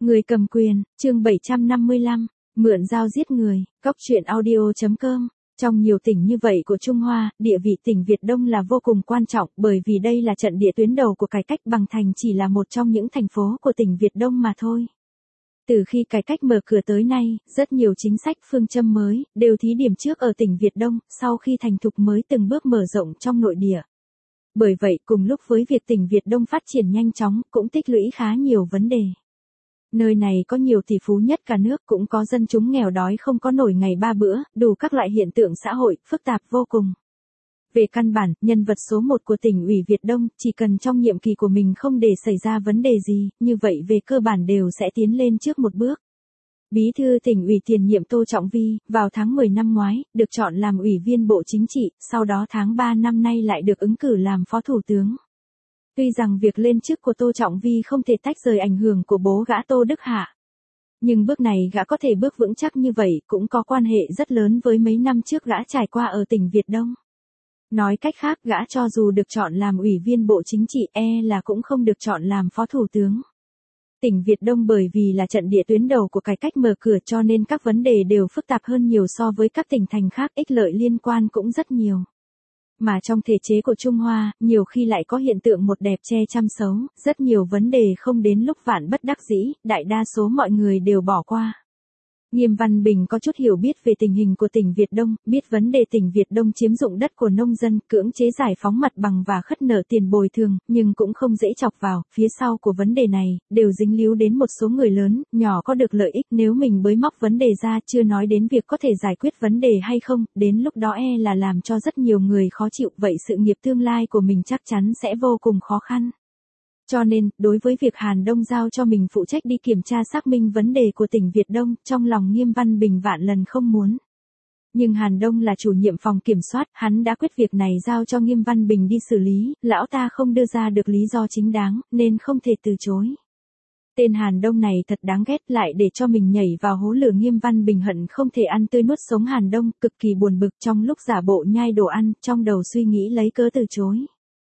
Người cầm quyền, chương 755, mượn dao giết người, Cóc truyện audio.com. Trong nhiều tỉnh như vậy của Trung Hoa, địa vị tỉnh Việt Đông là vô cùng quan trọng bởi vì đây là trận địa tuyến đầu của cải cách, Bằng Thành chỉ là một trong những thành phố của tỉnh Việt Đông mà thôi. Từ khi cải cách mở cửa tới nay, rất nhiều chính sách phương châm mới đều thí điểm trước ở tỉnh Việt Đông, sau khi thành thục mới từng bước mở rộng trong nội địa. Bởi vậy, cùng lúc với việc tỉnh Việt Đông phát triển nhanh chóng, cũng tích lũy khá nhiều vấn đề. Nơi này có nhiều tỷ phú nhất cả nước, cũng có dân chúng nghèo đói không có nổi ngày ba bữa, đủ các loại hiện tượng xã hội, phức tạp vô cùng. Về căn bản, nhân vật số 1 của tỉnh ủy Việt Đông, chỉ cần trong nhiệm kỳ của mình không để xảy ra vấn đề gì, như vậy về cơ bản đều sẽ tiến lên trước một bước. Bí thư tỉnh ủy tiền nhiệm Tô Trọng Vi, vào tháng 10 năm ngoái, được chọn làm ủy viên Bộ Chính trị, sau đó tháng 3 năm nay lại được ứng cử làm phó thủ tướng. Tuy rằng việc lên chức của Tô Trọng Vi không thể tách rời ảnh hưởng của bố gã Tô Đức Hạ. Nhưng bước này gã có thể bước vững chắc như vậy cũng có quan hệ rất lớn với mấy năm trước gã trải qua ở tỉnh Việt Đông. Nói cách khác, gã cho dù được chọn làm ủy viên Bộ Chính trị là cũng không được chọn làm phó thủ tướng. Tỉnh Việt Đông bởi vì là trận địa tuyến đầu của cải cách mở cửa cho nên các vấn đề đều phức tạp hơn nhiều so với các tỉnh thành khác, ích lợi liên quan cũng rất nhiều. Mà trong thể chế của Trung Hoa, nhiều khi lại có hiện tượng một đẹp che trăm xấu, rất nhiều vấn đề không đến lúc vạn bất đắc dĩ, đại đa số mọi người đều bỏ qua. Nghiêm Văn Bình có chút hiểu biết về tình hình của tỉnh Việt Đông, biết vấn đề tỉnh Việt Đông chiếm dụng đất của nông dân, cưỡng chế giải phóng mặt bằng và khất nợ tiền bồi thường, nhưng cũng không dễ chọc vào, phía sau của vấn đề này, đều dính líu đến một số người lớn, nhỏ có được lợi ích, nếu mình bới móc vấn đề ra, chưa nói đến việc có thể giải quyết vấn đề hay không, đến lúc đó là làm cho rất nhiều người khó chịu, vậy sự nghiệp tương lai của mình chắc chắn sẽ vô cùng khó khăn. Cho nên, đối với việc Hàn Đông giao cho mình phụ trách đi kiểm tra xác minh vấn đề của tỉnh Việt Đông, trong lòng Nghiêm Văn Bình vạn lần không muốn. Nhưng Hàn Đông là chủ nhiệm phòng kiểm soát, hắn đã quyết việc này giao cho Nghiêm Văn Bình đi xử lý, lão ta không đưa ra được lý do chính đáng, nên không thể từ chối. Tên Hàn Đông này thật đáng ghét, lại để cho mình nhảy vào hố lửa. Nghiêm Văn Bình hận không thể ăn tươi nuốt sống Hàn Đông, cực kỳ buồn bực trong lúc giả bộ nhai đồ ăn, trong đầu suy nghĩ lấy cớ từ chối.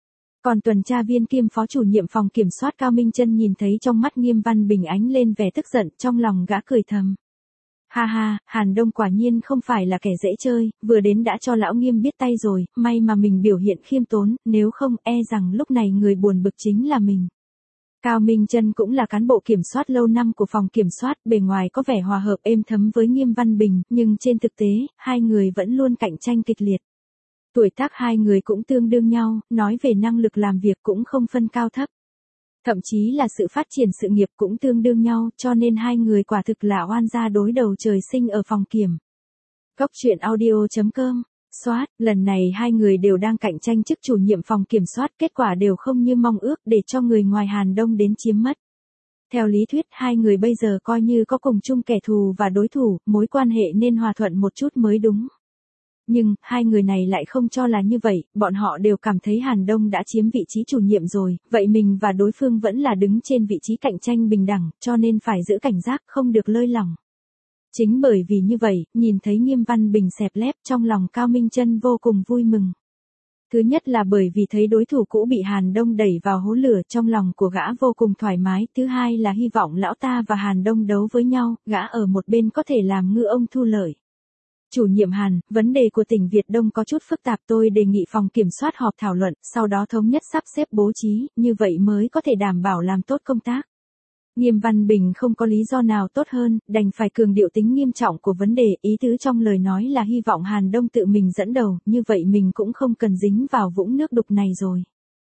Còn tuần tra viên kiêm phó chủ nhiệm phòng kiểm soát Cao Minh Chân nhìn thấy trong mắt Nghiêm Văn Bình ánh lên vẻ tức giận, trong lòng gã cười thầm. Ha ha, Hàn Đông quả nhiên không phải là kẻ dễ chơi, vừa đến đã cho lão Nghiêm biết tay rồi, may mà mình biểu hiện khiêm tốn, nếu không rằng lúc này người buồn bực chính là mình. Cao Minh Chân cũng là cán bộ kiểm soát lâu năm của phòng kiểm soát, bề ngoài có vẻ hòa hợp êm thấm với Nghiêm Văn Bình, nhưng trên thực tế, hai người vẫn luôn cạnh tranh kịch liệt. Tuổi tác hai người cũng tương đương nhau, nói về năng lực làm việc cũng không phân cao thấp. Thậm chí là sự phát triển sự nghiệp cũng tương đương nhau, cho nên hai người quả thực là oan gia đối đầu trời sinh ở phòng kiểm. Cóc truyện audio.com. Soát, lần này hai người đều đang cạnh tranh chức chủ nhiệm phòng kiểm soát, kết quả đều không như mong ước, để cho người ngoài Hàn Đông đến chiếm mất. Theo lý thuyết, hai người bây giờ coi như có cùng chung kẻ thù và đối thủ, mối quan hệ nên hòa thuận một chút mới đúng. Nhưng, hai người này lại không cho là như vậy, bọn họ đều cảm thấy Hàn Đông đã chiếm vị trí chủ nhiệm rồi, vậy mình và đối phương vẫn là đứng trên vị trí cạnh tranh bình đẳng, cho nên phải giữ cảnh giác, không được lơi lỏng. Chính bởi vì như vậy, nhìn thấy Nghiêm Văn Bình xẹp lép, trong lòng Cao Minh Chân vô cùng vui mừng. Thứ nhất là bởi vì thấy đối thủ cũ bị Hàn Đông đẩy vào hố lửa, trong lòng của gã vô cùng thoải mái, thứ hai là hy vọng lão ta và Hàn Đông đấu với nhau, gã ở một bên có thể làm ngư ông thu lợi. Chủ nhiệm Hàn, vấn đề của tỉnh Việt Đông có chút phức tạp, tôi đề nghị phòng kiểm soát họp thảo luận, sau đó thống nhất sắp xếp bố trí, như vậy mới có thể đảm bảo làm tốt công tác. Nghiêm Văn Bình không có lý do nào tốt hơn, đành phải cường điệu tính nghiêm trọng của vấn đề, ý tứ trong lời nói là hy vọng Hàn Đông tự mình dẫn đầu, như vậy mình cũng không cần dính vào vũng nước đục này rồi.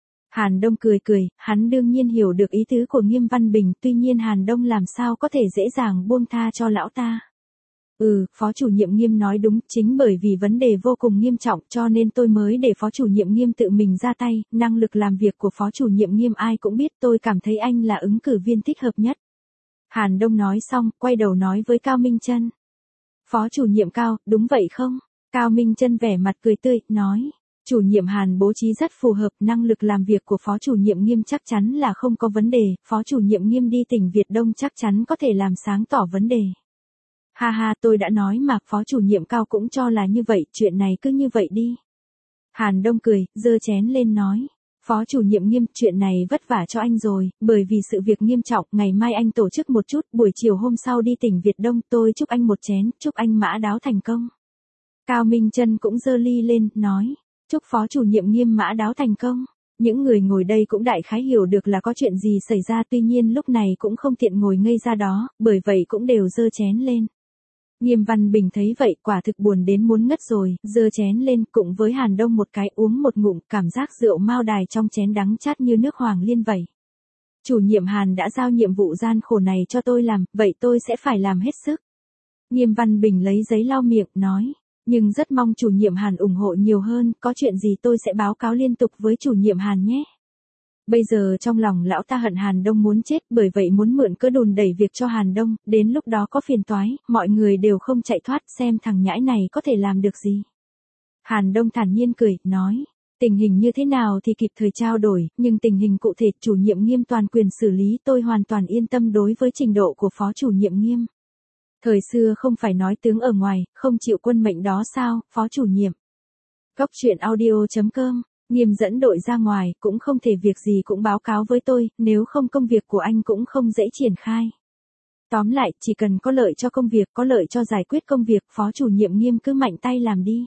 Hàn Đông cười cười, hắn đương nhiên hiểu được ý tứ của Nghiêm Văn Bình, tuy nhiên Hàn Đông làm sao có thể dễ dàng buông tha cho lão ta. Phó chủ nhiệm Nghiêm nói đúng, chính bởi vì vấn đề vô cùng nghiêm trọng cho nên tôi mới để phó chủ nhiệm Nghiêm tự mình ra tay, năng lực làm việc của phó chủ nhiệm Nghiêm ai cũng biết, tôi cảm thấy anh là ứng cử viên thích hợp nhất. Hàn Đông nói xong, quay đầu nói với Cao Minh Chân. Phó chủ nhiệm Cao, đúng vậy không? Cao Minh Chân vẻ mặt cười tươi, nói. Chủ nhiệm Hàn bố trí rất phù hợp, năng lực làm việc của phó chủ nhiệm Nghiêm chắc chắn là không có vấn đề, phó chủ nhiệm Nghiêm đi tỉnh Việt Đông chắc chắn có thể làm sáng tỏ vấn đề. Ha ha, tôi đã nói mà, phó chủ nhiệm Cao cũng cho là như vậy, chuyện này cứ như vậy đi. Hàn Đông cười, giơ chén lên nói. Phó chủ nhiệm Nghiêm, chuyện này vất vả cho anh rồi, bởi vì sự việc nghiêm trọng, ngày mai anh tổ chức một chút, buổi chiều hôm sau đi tỉnh Việt Đông, tôi chúc anh một chén, chúc anh mã đáo thành công. Cao Minh Chân cũng giơ ly lên, nói, chúc phó chủ nhiệm Nghiêm mã đáo thành công. Những người ngồi đây cũng đại khái hiểu được là có chuyện gì xảy ra, tuy nhiên lúc này cũng không tiện ngồi ngây ra đó, bởi vậy cũng đều giơ chén lên. Nghiêm Văn Bình thấy vậy quả thực buồn đến muốn ngất rồi, giơ chén lên cùng với Hàn Đông một cái uống một ngụm, cảm giác rượu mao đài trong chén đắng chát như nước hoàng liên vậy. Chủ nhiệm Hàn đã giao nhiệm vụ gian khổ này cho tôi làm, vậy tôi sẽ phải làm hết sức. Nghiêm Văn Bình lấy giấy lau miệng, nói, nhưng rất mong chủ nhiệm Hàn ủng hộ nhiều hơn, có chuyện gì tôi sẽ báo cáo liên tục với chủ nhiệm Hàn nhé. Bây giờ trong lòng lão ta hận Hàn Đông muốn chết, bởi vậy muốn mượn cớ đùn đẩy việc cho Hàn Đông, đến lúc đó có phiền toái, mọi người đều không chạy thoát, xem thằng nhãi này có thể làm được gì. Hàn Đông thản nhiên cười, nói, tình hình như thế nào thì kịp thời trao đổi, nhưng tình hình cụ thể chủ nhiệm Nghiêm toàn quyền xử lý, tôi hoàn toàn yên tâm đối với trình độ của phó chủ nhiệm Nghiêm. Thời xưa không phải nói tướng ở ngoài, không chịu quân mệnh đó sao, phó chủ nhiệm. Góc truyện audio.com. Nghiêm dẫn đội ra ngoài, cũng không thể việc gì cũng báo cáo với tôi, nếu không công việc của anh cũng không dễ triển khai. Tóm lại, chỉ cần có lợi cho công việc, có lợi cho giải quyết công việc, phó chủ nhiệm Nghiêm cứ mạnh tay làm đi.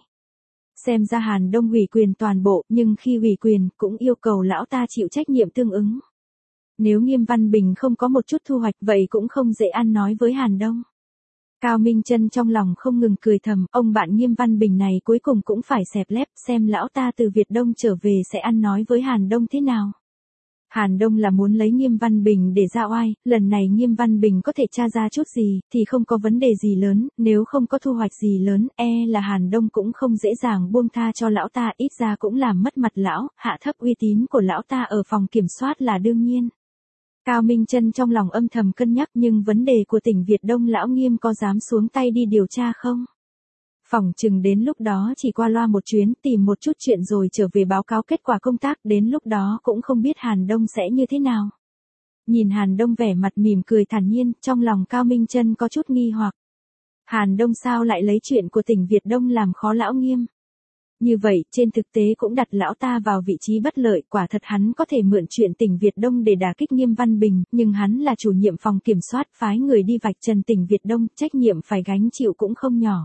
Xem ra Hàn Đông ủy quyền toàn bộ, nhưng khi ủy quyền, cũng yêu cầu lão ta chịu trách nhiệm tương ứng. Nếu Nghiêm Văn Bình không có một chút thu hoạch, vậy cũng không dễ ăn nói với Hàn Đông. Cao Minh Chân trong lòng không ngừng cười thầm, ông bạn Nghiêm Văn Bình này cuối cùng cũng phải xẹp lép, xem lão ta từ Việt Đông trở về sẽ ăn nói với Hàn Đông thế nào. Hàn Đông là muốn lấy Nghiêm Văn Bình để ra oai, lần này Nghiêm Văn Bình có thể tra ra chút gì, thì không có vấn đề gì lớn, nếu không có thu hoạch gì lớn, là Hàn Đông cũng không dễ dàng buông tha cho lão ta, ít ra cũng làm mất mặt lão, hạ thấp uy tín của lão ta ở phòng kiểm soát là đương nhiên. Cao Minh Chân trong lòng âm thầm cân nhắc, nhưng vấn đề của tỉnh Việt Đông lão Nghiêm có dám xuống tay đi điều tra không? Phỏng chừng đến lúc đó chỉ qua loa một chuyến, tìm một chút chuyện rồi trở về báo cáo kết quả công tác, đến lúc đó cũng không biết Hàn Đông sẽ như thế nào. Nhìn Hàn Đông vẻ mặt mỉm cười thản nhiên, trong lòng Cao Minh Chân có chút nghi hoặc. Hàn Đông sao lại lấy chuyện của tỉnh Việt Đông làm khó lão Nghiêm? Như vậy, trên thực tế cũng đặt lão ta vào vị trí bất lợi, quả thật hắn có thể mượn chuyện tỉnh Việt Đông để đả kích Nghiêm Văn Bình, nhưng hắn là chủ nhiệm phòng kiểm soát, phái người đi vạch trần tỉnh Việt Đông, trách nhiệm phải gánh chịu cũng không nhỏ.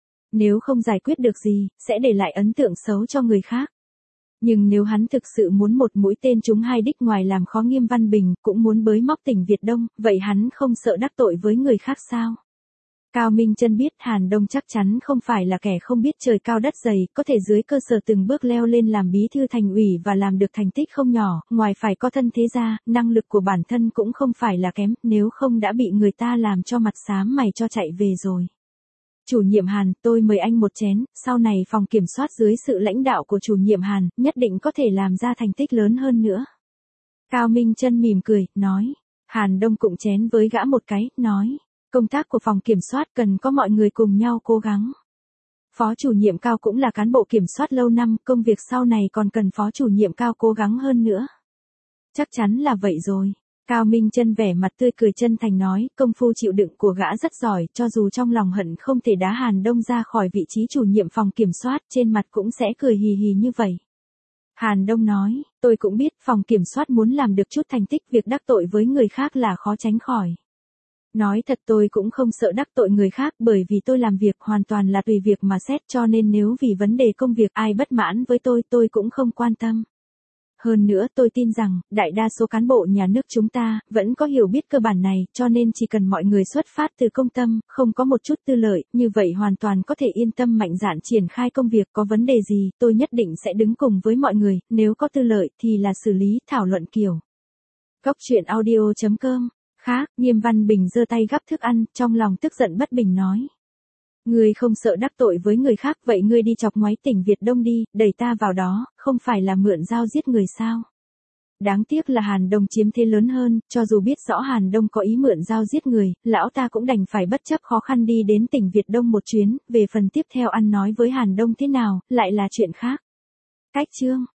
Nếu không giải quyết được gì, sẽ để lại ấn tượng xấu cho người khác. Nhưng nếu hắn thực sự muốn một mũi tên trúng hai đích, ngoài làm khó Nghiêm Văn Bình, cũng muốn bới móc tỉnh Việt Đông, vậy hắn không sợ đắc tội với người khác sao? Cao Minh Chân biết Hàn Đông chắc chắn không phải là kẻ không biết trời cao đất dày, có thể dưới cơ sở từng bước leo lên làm bí thư thành ủy và làm được thành tích không nhỏ, ngoài phải có thân thế ra, năng lực của bản thân cũng không phải là kém, nếu không đã bị người ta làm cho mặt xám mày cho chạy về rồi. Chủ nhiệm Hàn, tôi mời anh một chén, sau này phòng kiểm soát dưới sự lãnh đạo của chủ nhiệm Hàn, nhất định có thể làm ra thành tích lớn hơn nữa. Cao Minh Chân mỉm cười, nói. Hàn Đông cụng chén với gã một cái, nói. Công tác của phòng kiểm soát cần có mọi người cùng nhau cố gắng. Phó chủ nhiệm Cao cũng là cán bộ kiểm soát lâu năm, công việc sau này còn cần phó chủ nhiệm Cao cố gắng hơn nữa. Chắc chắn là vậy rồi. Cao Minh Chân vẻ mặt tươi cười chân thành nói, công phu chịu đựng của gã rất giỏi, cho dù trong lòng hận không thể đá Hàn Đông ra khỏi vị trí chủ nhiệm phòng kiểm soát, trên mặt cũng sẽ cười hì hì như vậy. Hàn Đông nói, tôi cũng biết phòng kiểm soát muốn làm được chút thành tích, việc đắc tội với người khác là khó tránh khỏi. Nói thật tôi cũng không sợ đắc tội người khác, bởi vì tôi làm việc hoàn toàn là tùy việc mà xét, cho nên nếu vì vấn đề công việc ai bất mãn với tôi cũng không quan tâm. Hơn nữa tôi tin rằng, đại đa số cán bộ nhà nước chúng ta, vẫn có hiểu biết cơ bản này, cho nên chỉ cần mọi người xuất phát từ công tâm, không có một chút tư lợi, như vậy hoàn toàn có thể yên tâm mạnh dạn triển khai công việc, có vấn đề gì, tôi nhất định sẽ đứng cùng với mọi người, nếu có tư lợi thì là xử lý, thảo luận kiểu. Góc truyện audio.com. Khác, Nghiêm Văn Bình giơ tay gắp thức ăn, trong lòng tức giận bất bình nói. Ngươi không sợ đắc tội với người khác, vậy ngươi đi chọc ngoáy tỉnh Việt Đông đi, đẩy ta vào đó, không phải là mượn dao giết người sao? Đáng tiếc là Hàn Đông chiếm thế lớn hơn, cho dù biết rõ Hàn Đông có ý mượn dao giết người, lão ta cũng đành phải bất chấp khó khăn đi đến tỉnh Việt Đông một chuyến, về phần tiếp theo ăn nói với Hàn Đông thế nào, lại là chuyện khác. Cách chương